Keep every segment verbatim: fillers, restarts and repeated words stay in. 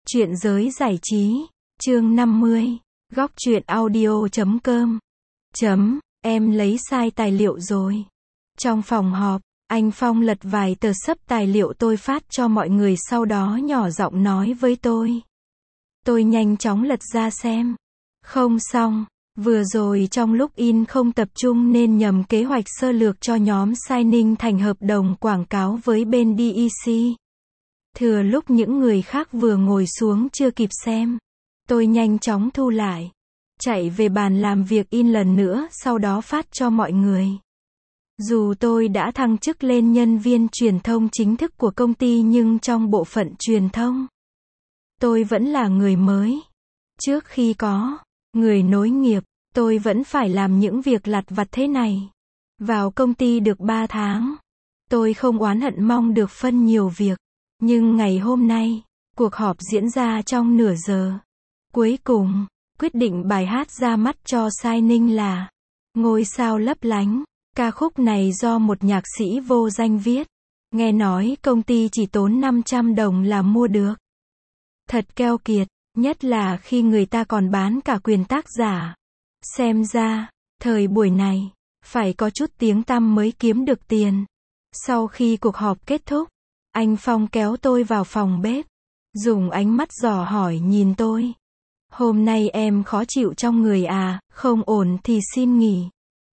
Chuyện giới giải trí, chương năm mươi, góc truyện audio chấm com. Chấm, em lấy sai tài liệu rồi. Trong phòng họp, anh Phong lật vài tờ sấp tài liệu tôi phát cho mọi người sau đó nhỏ giọng nói với tôi. Tôi nhanh chóng lật ra xem. Không xong, vừa rồi trong lúc in không tập trung nên nhầm kế hoạch sơ lược cho nhóm signing thành hợp đồng quảng cáo với bên đê e xê. Thừa lúc những người khác vừa ngồi xuống chưa kịp xem, tôi nhanh chóng thu lại, chạy về bàn làm việc in lần nữa sau đó phát cho mọi người. Dù tôi đã thăng chức lên nhân viên truyền thông chính thức của công ty nhưng trong bộ phận truyền thông, tôi vẫn là người mới. Trước khi có người nối nghiệp, tôi vẫn phải làm những việc lặt vặt thế này. Vào công ty được ba tháng, tôi không oán hận mong được phân nhiều việc. Nhưng ngày hôm nay, cuộc họp diễn ra trong nửa giờ. Cuối cùng, quyết định bài hát ra mắt cho signing là Ngôi sao lấp lánh. Ca khúc này do một nhạc sĩ vô danh viết. Nghe nói công ty chỉ tốn năm trăm đồng là mua được. Thật keo kiệt, nhất là khi người ta còn bán cả quyền tác giả. Xem ra, thời buổi này, phải có chút tiếng tăm mới kiếm được tiền. Sau khi cuộc họp kết thúc, anh Phong kéo tôi vào phòng bếp, dùng ánh mắt dò hỏi nhìn tôi. Hôm nay em khó chịu trong người à, không ổn thì xin nghỉ.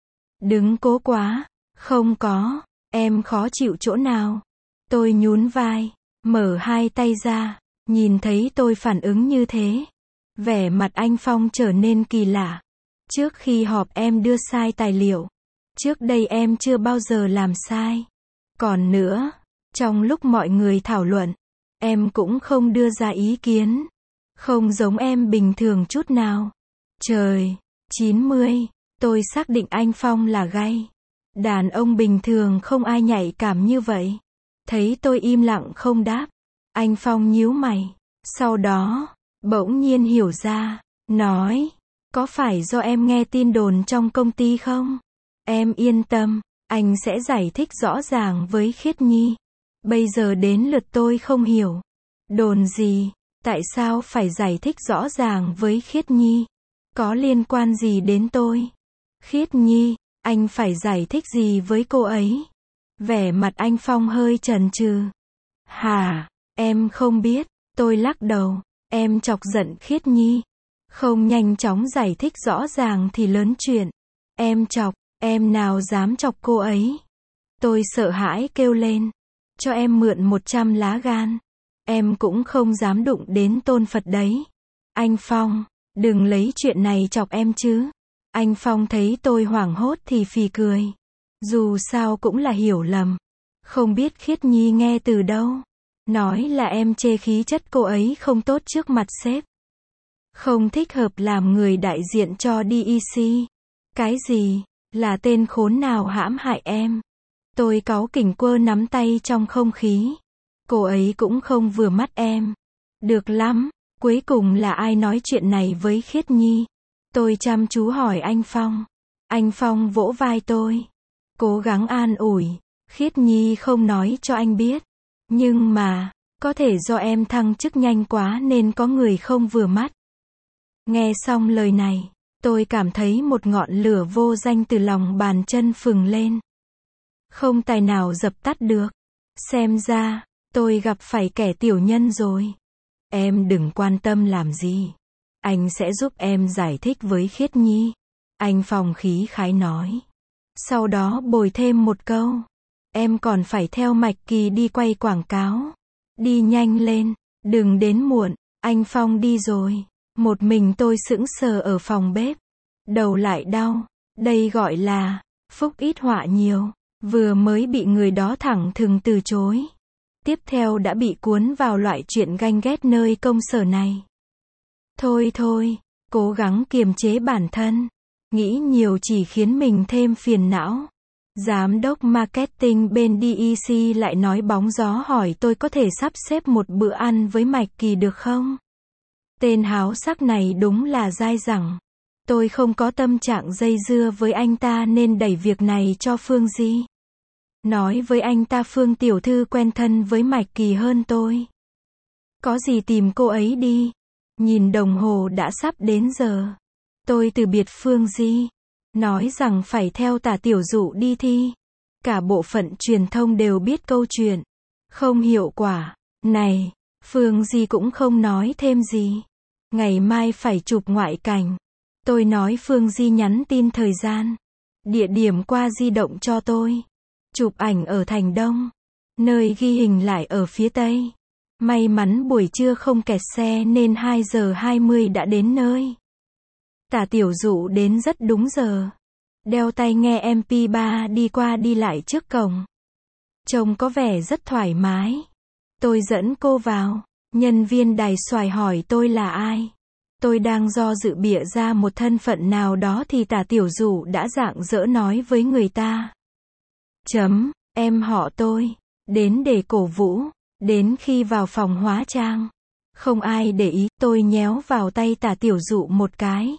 Đừng cố quá, không có, em khó chịu chỗ nào? Tôi nhún vai, mở hai tay ra, nhìn thấy tôi phản ứng như thế. Vẻ mặt anh Phong trở nên kỳ lạ. Trước khi họp em đưa sai tài liệu. Trước đây em chưa bao giờ làm sai. Còn nữa, trong lúc mọi người thảo luận, em cũng không đưa ra ý kiến. Không giống em bình thường chút nào. Trời, chín mươi, tôi xác định anh Phong là gay. Đàn ông bình thường không ai nhạy cảm như vậy. Thấy tôi im lặng không đáp, anh Phong nhíu mày. Sau đó, bỗng nhiên hiểu ra, nói, có phải do em nghe tin đồn trong công ty không? Em yên tâm, anh sẽ giải thích rõ ràng với Khiết Nhi. Bây giờ đến lượt tôi không hiểu. Đồn gì? Tại sao phải giải thích rõ ràng với Khiết Nhi? Có liên quan gì đến tôi? Khiết Nhi, anh phải giải thích gì với cô ấy? Vẻ mặt anh Phong hơi chần chừ. Hả? Em không biết. Tôi lắc đầu. Em chọc giận Khiết Nhi. Không nhanh chóng giải thích rõ ràng thì lớn chuyện. Em chọc, em nào dám chọc cô ấy? Tôi sợ hãi kêu lên. Cho em mượn một trăm lá gan. Em cũng không dám đụng đến tôn Phật đấy. Anh Phong, đừng lấy chuyện này chọc em chứ. Anh Phong thấy tôi hoảng hốt thì phì cười. Dù sao cũng là hiểu lầm. Không biết Khiết Nhi nghe từ đâu. Nói là em chê khí chất cô ấy không tốt trước mặt sếp. Không thích hợp làm người đại diện cho đê e xê. Cái gì? Là tên khốn nào hãm hại em? Tôi cáu kỉnh quơ nắm tay trong không khí. Cô ấy cũng không vừa mắt em. Được lắm, cuối cùng là ai nói chuyện này với Khiết Nhi? Tôi chăm chú hỏi anh Phong. Anh Phong vỗ vai tôi. Cố gắng an ủi. Khiết Nhi không nói cho anh biết. Nhưng mà, có thể do em thăng chức nhanh quá nên có người không vừa mắt. Nghe xong lời này, tôi cảm thấy một ngọn lửa vô danh từ lòng bàn chân phừng lên. Không tài nào dập tắt được. Xem ra, tôi gặp phải kẻ tiểu nhân rồi. Em đừng quan tâm làm gì. Anh sẽ giúp em giải thích với Khiết Nhi. Anh Phong khí khái nói. Sau đó bồi thêm một câu. Em còn phải theo Mạch Kỳ đi quay quảng cáo. Đi nhanh lên, đừng đến muộn. Anh Phong đi rồi. Một mình tôi sững sờ ở phòng bếp. Đầu lại đau. Đây gọi là phúc ít họa nhiều. Vừa mới bị người đó thẳng thừng từ chối. Tiếp theo đã bị cuốn vào loại chuyện ganh ghét nơi công sở này. Thôi thôi, cố gắng kiềm chế bản thân. Nghĩ nhiều chỉ khiến mình thêm phiền não. Giám đốc marketing bên đê e xê lại nói bóng gió hỏi tôi có thể sắp xếp một bữa ăn với Mạch Kỳ được không? Tên háo sắc này đúng là dai dẳng. Tôi không có tâm trạng dây dưa với anh ta nên đẩy việc này cho Phương Di. Nói với anh ta Phương tiểu thư quen thân với Mạch Kỳ hơn tôi. Có gì tìm cô ấy đi. Nhìn đồng hồ đã sắp đến giờ. Tôi từ biệt Phương Di. Nói rằng phải theo Tả Tiểu Dụ đi thi. Cả bộ phận truyền thông đều biết câu chuyện. Không hiệu quả. Này, Phương Di cũng không nói thêm gì. Ngày mai phải chụp ngoại cảnh. Tôi nói Phương Di nhắn tin thời gian. Địa điểm qua di động cho tôi. Chụp ảnh ở Thành Đông. Nơi ghi hình lại ở phía Tây. May mắn buổi trưa không kẹt xe nên hai giờ hai mươi đã đến nơi. Tả Tiểu Dụ đến rất đúng giờ. Đeo tai nghe em pê ba đi qua đi lại trước cổng. Trông có vẻ rất thoải mái. Tôi dẫn cô vào. Nhân viên đài xoài hỏi tôi là ai. Tôi đang do dự bịa ra một thân phận nào đó thì Tả Tiểu Dụ đã rạng rỡ nói với người ta. Chấm, em họ tôi. Đến để cổ vũ. Đến khi vào phòng hóa trang. Không ai để ý, tôi nhéo vào tay Tả Tiểu Dụ một cái.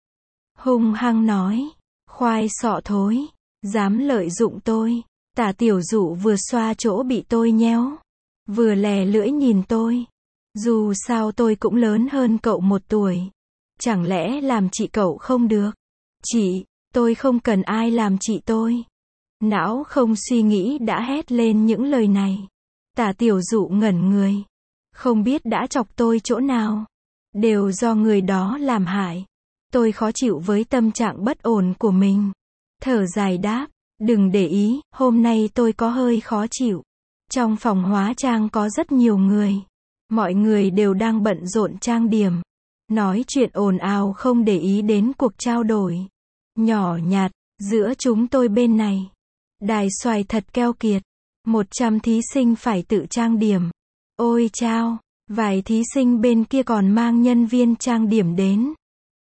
Hung hăng nói. Khoai sọ thối. Dám lợi dụng tôi. Tả Tiểu Dụ vừa xoa chỗ bị tôi nhéo. Vừa lè lưỡi nhìn tôi. Dù sao tôi cũng lớn hơn cậu một tuổi. Chẳng lẽ làm chị cậu không được? Chị, tôi không cần ai làm chị tôi. Não không suy nghĩ đã hét lên những lời này. Tả Tiểu Dụ ngẩn người. Không biết đã chọc tôi chỗ nào. Đều do người đó làm hại. Tôi khó chịu với tâm trạng bất ổn của mình. Thở dài đáp. Đừng để ý, hôm nay tôi có hơi khó chịu. Trong phòng hóa trang có rất nhiều người. Mọi người đều đang bận rộn trang điểm. Nói chuyện ồn ào không để ý đến cuộc trao đổi. Nhỏ nhạt, giữa chúng tôi bên này. Đài xoài thật keo kiệt. Một trăm thí sinh phải tự trang điểm. Ôi chao, vài thí sinh bên kia còn mang nhân viên trang điểm đến.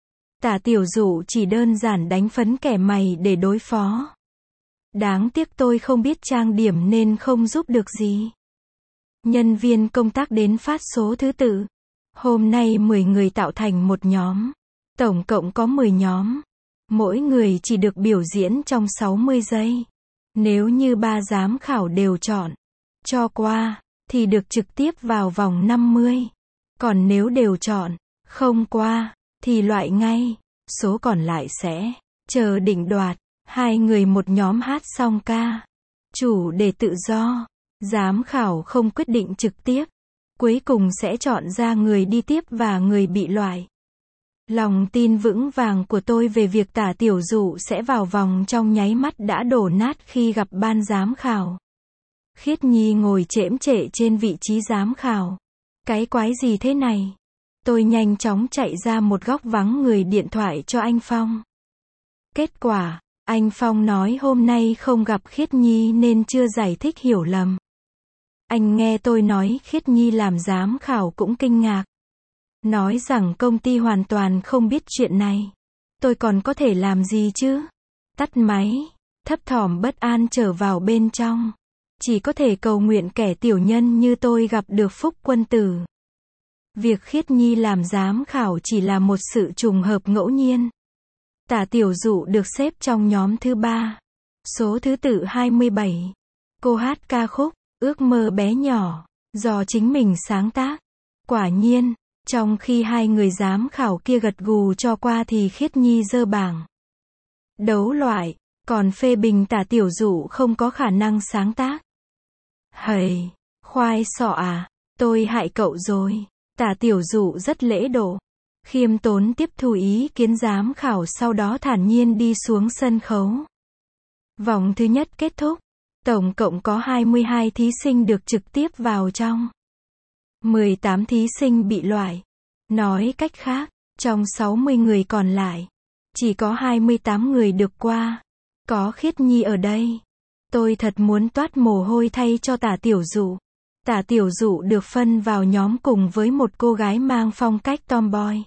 Tả Tiểu Dụ chỉ đơn giản đánh phấn kẻ mày để đối phó. Đáng tiếc tôi không biết trang điểm nên không giúp được gì. Nhân viên công tác đến phát số thứ tự. Hôm nay mười người tạo thành một nhóm. Tổng cộng có mười nhóm. Mỗi người chỉ được biểu diễn trong sáu mươi giây. Nếu như ba giám khảo đều chọn, cho qua, thì được trực tiếp vào vòng năm mươi. Còn nếu đều chọn, không qua, thì loại ngay. Số còn lại sẽ chờ định đoạt. Hai người một nhóm hát xong ca. Chủ đề tự do. Giám khảo không quyết định trực tiếp. Cuối cùng sẽ chọn ra người đi tiếp và người bị loại. Lòng tin vững vàng của tôi về việc Tả Tiểu Dụ sẽ vào vòng trong nháy mắt đã đổ nát khi gặp ban giám khảo. Khiết Nhi ngồi chễm chệ trên vị trí giám khảo. Cái quái gì thế này? Tôi nhanh chóng chạy ra một góc vắng người điện thoại cho anh Phong. Kết quả, anh Phong nói hôm nay không gặp Khiết Nhi nên chưa giải thích hiểu lầm. Anh nghe tôi nói Khiết Nhi làm giám khảo cũng kinh ngạc. Nói rằng công ty hoàn toàn không biết chuyện này. Tôi còn có thể làm gì chứ? Tắt máy, thấp thỏm bất an trở vào bên trong. Chỉ có thể cầu nguyện kẻ tiểu nhân như tôi gặp được phúc quân tử. Việc Khiết Nhi làm giám khảo chỉ là một sự trùng hợp ngẫu nhiên. Tả Tiểu Dụ được xếp trong nhóm thứ ba. Số thứ tự hai mươi bảy. Cô hát ca khúc, Ước mơ bé nhỏ, do chính mình sáng tác. Quả nhiên, trong khi hai người giám khảo kia gật gù cho qua thì Khiết Nhi giơ bảng đấu loại, còn phê bình Tả Tiểu Dụ không có khả năng sáng tác. Hầy, khoai sọ à, tôi hại cậu rồi. Tả Tiểu Dụ rất lễ độ, khiêm tốn tiếp thu ý kiến giám khảo, sau đó thản nhiên đi xuống sân khấu. Vòng thứ nhất kết thúc, tổng cộng có hai mươi hai thí sinh được trực tiếp vào trong. mười tám thí sinh bị loại. Nói cách khác, trong sáu mươi người còn lại, chỉ có hai mươi tám người được qua. Có Khiết Nhi ở đây. Tôi thật muốn toát mồ hôi thay cho Tả Tiểu Dụ. Tả Tiểu Dụ được phân vào nhóm cùng với một cô gái mang phong cách tomboy.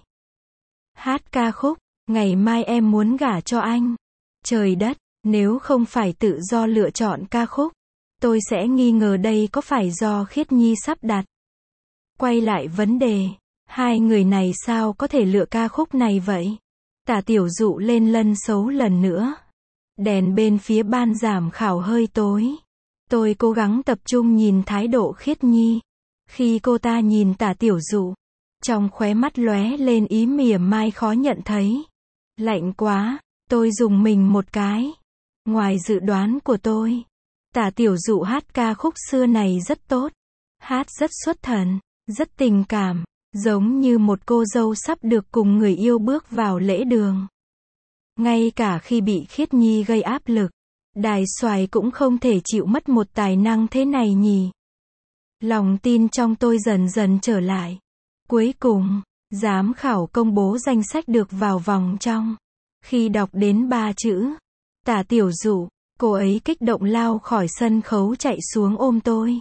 Hát ca khúc, Ngày mai em muốn gả cho anh. Trời đất, nếu không phải tự do lựa chọn ca khúc, tôi sẽ nghi ngờ đây có phải do Khiết Nhi sắp đặt. Quay lại vấn đề, hai người này sao có thể lựa ca khúc này vậy? Tả Tiểu Dụ lên lân xấu lần nữa. Đèn bên phía ban giám khảo hơi tối. Tôi cố gắng tập trung nhìn thái độ Khiết Nhi. Khi cô ta nhìn Tả Tiểu Dụ, trong khóe mắt lóe lên ý mỉa mai khó nhận thấy. Lạnh quá, tôi rùng mình một cái. Ngoài dự đoán của tôi, Tả Tiểu Dụ hát ca khúc xưa này rất tốt. Hát rất xuất thần, rất tình cảm, giống như một cô dâu sắp được cùng người yêu bước vào lễ đường. Ngay cả khi bị Khiết Nhi gây áp lực, Đài Soài cũng không thể chịu mất một tài năng thế này nhỉ. Lòng tin trong tôi dần dần trở lại. Cuối cùng, giám khảo công bố danh sách được vào vòng trong. Khi đọc đến ba chữ Tả Tiểu Dụ, cô ấy kích động lao khỏi sân khấu chạy xuống ôm tôi.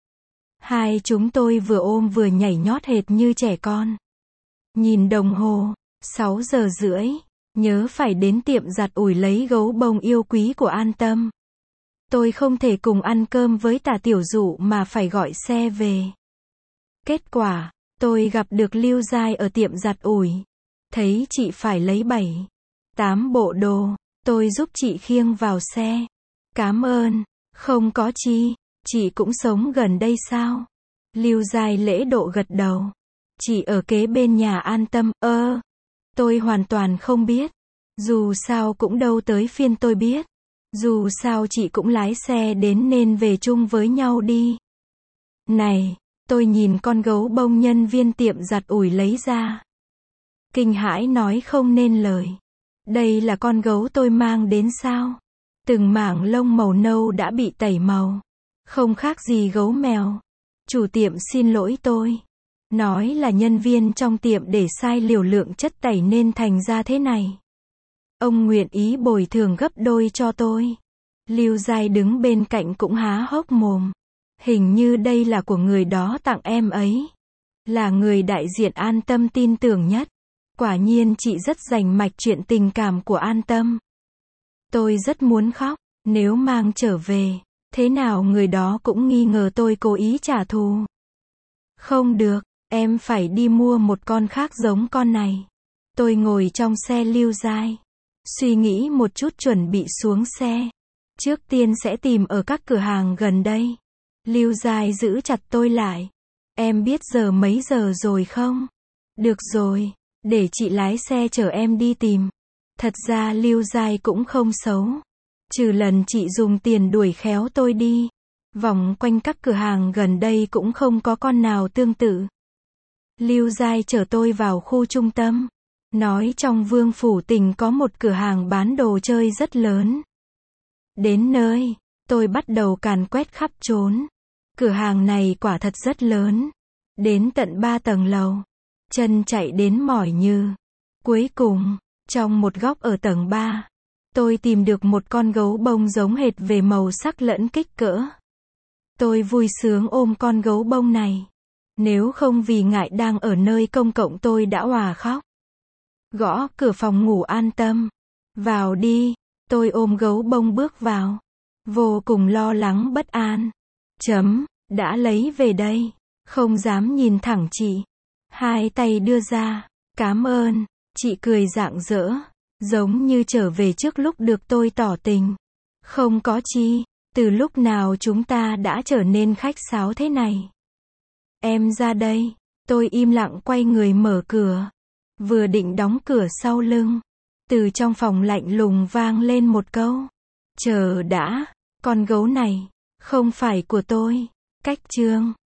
Hai chúng tôi vừa ôm vừa nhảy nhót hệt như trẻ con. Nhìn đồng hồ, sáu giờ rưỡi, nhớ phải đến tiệm giặt ủi lấy gấu bông yêu quý của An Tâm. Tôi không thể cùng ăn cơm với Tả Tiểu Dụ mà phải gọi xe về. Kết quả, tôi gặp được Lưu Giai ở tiệm giặt ủi. Thấy chị phải lấy bảy, tám bộ đồ, tôi giúp chị khiêng vào xe. Cám ơn, không có chi, chị cũng sống gần đây sao? Lưu Giai lễ độ gật đầu. Chị ở kế bên nhà An Tâm, ơ. Tôi hoàn toàn không biết. Dù sao cũng đâu tới phiên tôi biết. Dù sao chị cũng lái xe đến nên về chung với nhau đi. Này, tôi nhìn con gấu bông nhân viên tiệm giặt ủi lấy ra. Kinh hãi nói không nên lời. Đây là con gấu tôi mang đến sao? Từng mảng lông màu nâu đã bị tẩy màu. Không khác gì gấu mèo. Chủ tiệm xin lỗi tôi. Nói là nhân viên trong tiệm để sai liều lượng chất tẩy nên thành ra thế này. Ông nguyện ý bồi thường gấp đôi cho tôi. Lưu Giai đứng bên cạnh cũng há hốc mồm. Hình như đây là của người đó tặng em ấy. Là người đại diện An Tâm tin tưởng nhất. Quả nhiên chị rất rành mạch chuyện tình cảm của An Tâm. Tôi rất muốn khóc. Nếu mang trở về, thế nào người đó cũng nghi ngờ tôi cố ý trả thù. Không được, em phải đi mua một con khác giống con này. Tôi ngồi trong xe Lưu Giai. Suy nghĩ một chút chuẩn bị xuống xe. Trước tiên sẽ tìm ở các cửa hàng gần đây. Lưu Giai giữ chặt tôi lại. Em biết giờ mấy giờ rồi không? Được rồi, để chị lái xe chở em đi tìm. Thật ra Lưu Giai cũng không xấu. Trừ lần chị dùng tiền đuổi khéo tôi đi. Vòng quanh các cửa hàng gần đây cũng không có con nào tương tự. Lưu Giai chở tôi vào khu trung tâm. Nói trong Vương Phủ Tình có một cửa hàng bán đồ chơi rất lớn. Đến nơi, tôi bắt đầu càn quét khắp trốn. Cửa hàng này quả thật rất lớn. Đến tận ba tầng lầu. Chân chạy đến mỏi như. Cuối cùng, trong một góc ở tầng ba, tôi tìm được một con gấu bông giống hệt về màu sắc lẫn kích cỡ. Tôi vui sướng ôm con gấu bông này. Nếu không vì ngại đang ở nơi công cộng tôi đã òa khóc. Gõ cửa phòng ngủ An Tâm. Vào đi, tôi ôm gấu bông bước vào. Vô cùng lo lắng bất an. Chấm, đã lấy về đây. Không dám nhìn thẳng chị. Hai tay đưa ra. Cám ơn, chị cười rạng rỡ. Giống như trở về trước lúc được tôi tỏ tình. Không có chi, từ lúc nào chúng ta đã trở nên khách sáo thế này. Em ra đây, tôi im lặng quay người mở cửa. Vừa định đóng cửa sau lưng. Từ trong phòng lạnh lùng vang lên một câu. Chờ đã, con gấu này, không phải của tôi. Cách chương